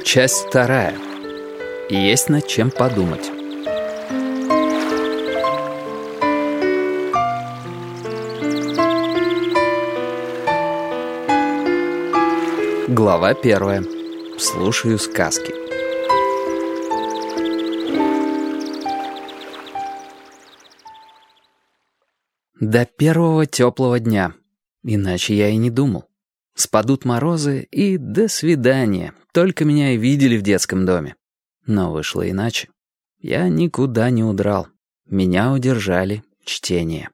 Часть вторая. Есть над чем подумать. Глава 1. Слушаю сказки. До первого теплого дня. Иначе я и не думал. Спадут морозы и до свидания. Только меня и видели в детском доме. Но вышло иначе. Я никуда не удрал. Меня удержали чтение.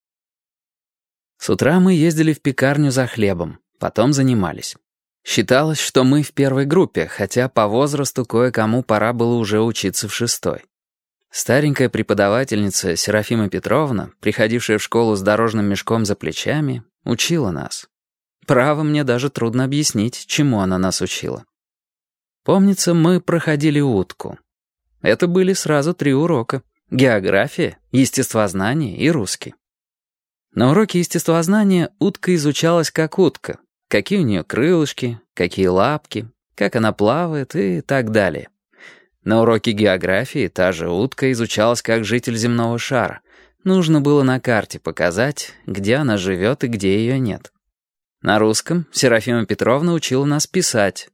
С утра мы ездили в пекарню за хлебом. Потом занимались. Считалось, что мы в первой группе, хотя по возрасту кое-кому пора было уже учиться в 6-й. Старенькая преподавательница Серафима Петровна, приходившая в школу с дорожным мешком за плечами, учила нас. Право, мне даже трудно объяснить, чему она нас учила. Помнится, мы проходили утку. Это были сразу 3 урока: география, естествознание и русский. На уроке естествознания утка изучалась как утка, какие у нее крылышки, какие лапки, как она плавает и так далее. На уроке географии та же утка изучалась как житель земного шара. Нужно было на карте показать, где она живет и где ее нет. На русском Серафима Петровна учила нас писать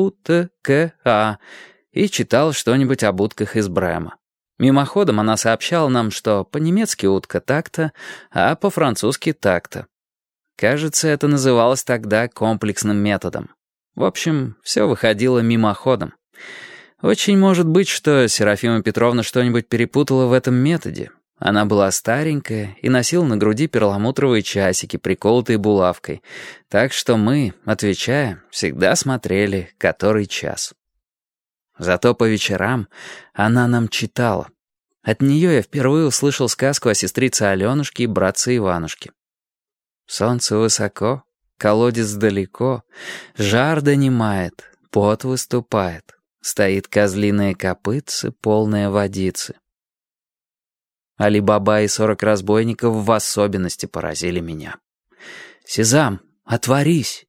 «У-Т-К-А» и читала что-нибудь об утках из Брема. Мимоходом она сообщала нам, что по-немецки утка так-то, а по-французски так-то. Кажется, это называлось тогда комплексным методом. В общем, все выходило мимоходом. Очень может быть, что Серафима Петровна что-нибудь перепутала в этом методе. Она была старенькая и носила на груди перламутровые часики, приколотые булавкой. Так что мы, отвечая, всегда смотрели, который час. Зато по вечерам она нам читала. От нее я впервые услышал сказку о сестрице Аленушке и братце Иванушке. Солнце высоко, колодец далеко, жар донимает, пот выступает, стоит козлиное копытце, полное водицы. Али-Баба и 40 разбойников в особенности поразили меня. «Сезам, отворись!»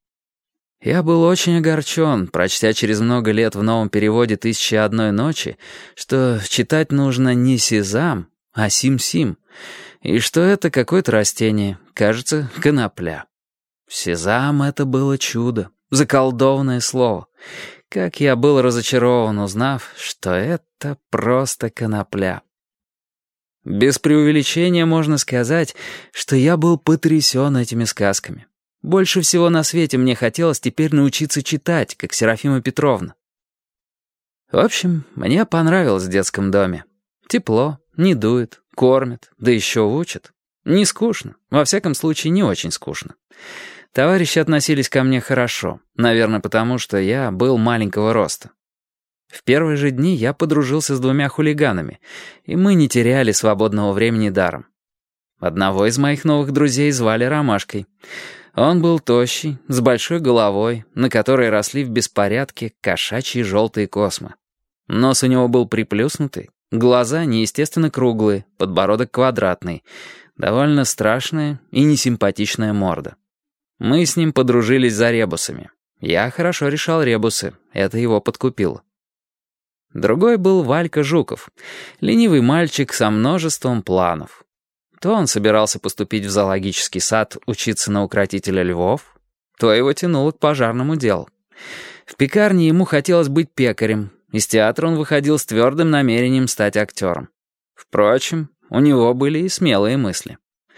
Я был очень огорчен, прочтя через много лет в новом переводе «Тысячи и одной ночи», что читать нужно не «Сезам», а «Сим-Сим», и что это какое-то растение, кажется, конопля. «Сезам» — это было чудо, заколдованное слово. Как я был разочарован, узнав, что это просто конопля. Без преувеличения можно сказать, что я был потрясен этими сказками. Больше всего на свете мне хотелось теперь научиться читать, как Серафима Петровна. В общем, мне понравилось в детском доме. Тепло, не дует, кормят, да еще учат. Не скучно, во всяком случае не очень скучно. Товарищи относились ко мне хорошо, наверное, потому что я был маленького роста. В первые же дни я подружился с 2 хулиганами, и мы не теряли свободного времени даром. Одного из моих новых друзей звали Ромашкой. Он был тощий, с большой головой, на которой росли в беспорядке кошачьи желтые космы. Нос у него был приплюснутый, глаза неестественно круглые, подбородок квадратный, довольно страшная и несимпатичная морда. Мы с ним подружились за ребусами. Я хорошо решал ребусы, это его подкупило. Другой был Валька Жуков, ленивый мальчик со множеством планов. То он собирался поступить в зоологический сад учиться на укротителя львов, то его тянуло к пожарному делу. В пекарне ему хотелось быть пекарем, из театра он выходил с твердым намерением стать актером. Впрочем, у него были и смелые мысли.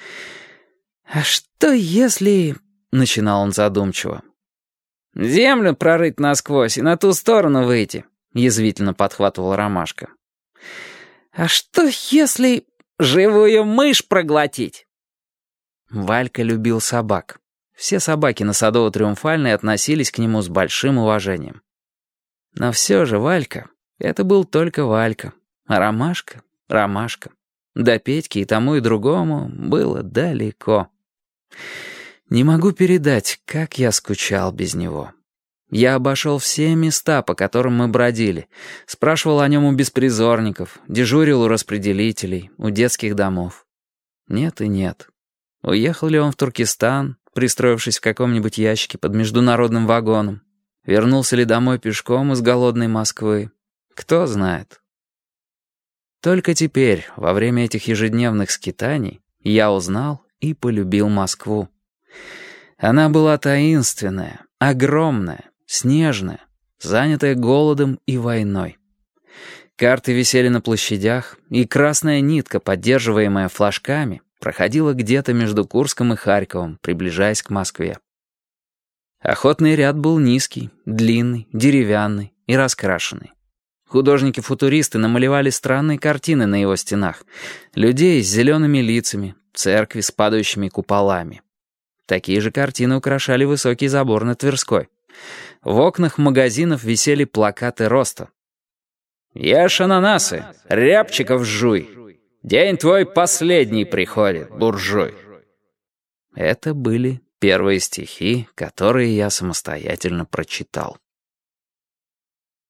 «А что если...» — начинал он задумчиво. «Землю прорыть насквозь и на ту сторону выйти», — язвительно подхватывал Ромашка. «А что если живую мышь проглотить?» Валька любил собак. Все собаки на Садово-Триумфальной относились к нему с большим уважением. Но все же Валька — это был только Валька, а Ромашка — Ромашка. До Петьки и тому и другому было далеко. Не могу передать, как я скучал без него. Я обошел все места, по которым мы бродили, спрашивал о нем у беспризорников, дежурил у распределителей, у детских домов. Нет и нет. Уехал ли он в Туркестан, пристроившись в каком-нибудь ящике под международным вагоном? Вернулся ли домой пешком из голодной Москвы? Кто знает. Только теперь, во время этих ежедневных скитаний, я узнал и полюбил Москву. Она была таинственная, огромная, снежная, занятая голодом и войной. Карты висели на площадях, и красная нитка, поддерживаемая флажками, проходила где-то между Курском и Харьковом, приближаясь к Москве. Охотный ряд был низкий, длинный, деревянный и раскрашенный. Художники-футуристы намалевали странные картины на его стенах. Людей с зелеными лицами, церкви с падающими куполами. Такие же картины украшали высокий забор на Тверской. В окнах магазинов висели плакаты роста. «Ешь ананасы, рябчиков жуй. День твой последний приходит, буржуй». Это были первые стихи, которые я самостоятельно прочитал.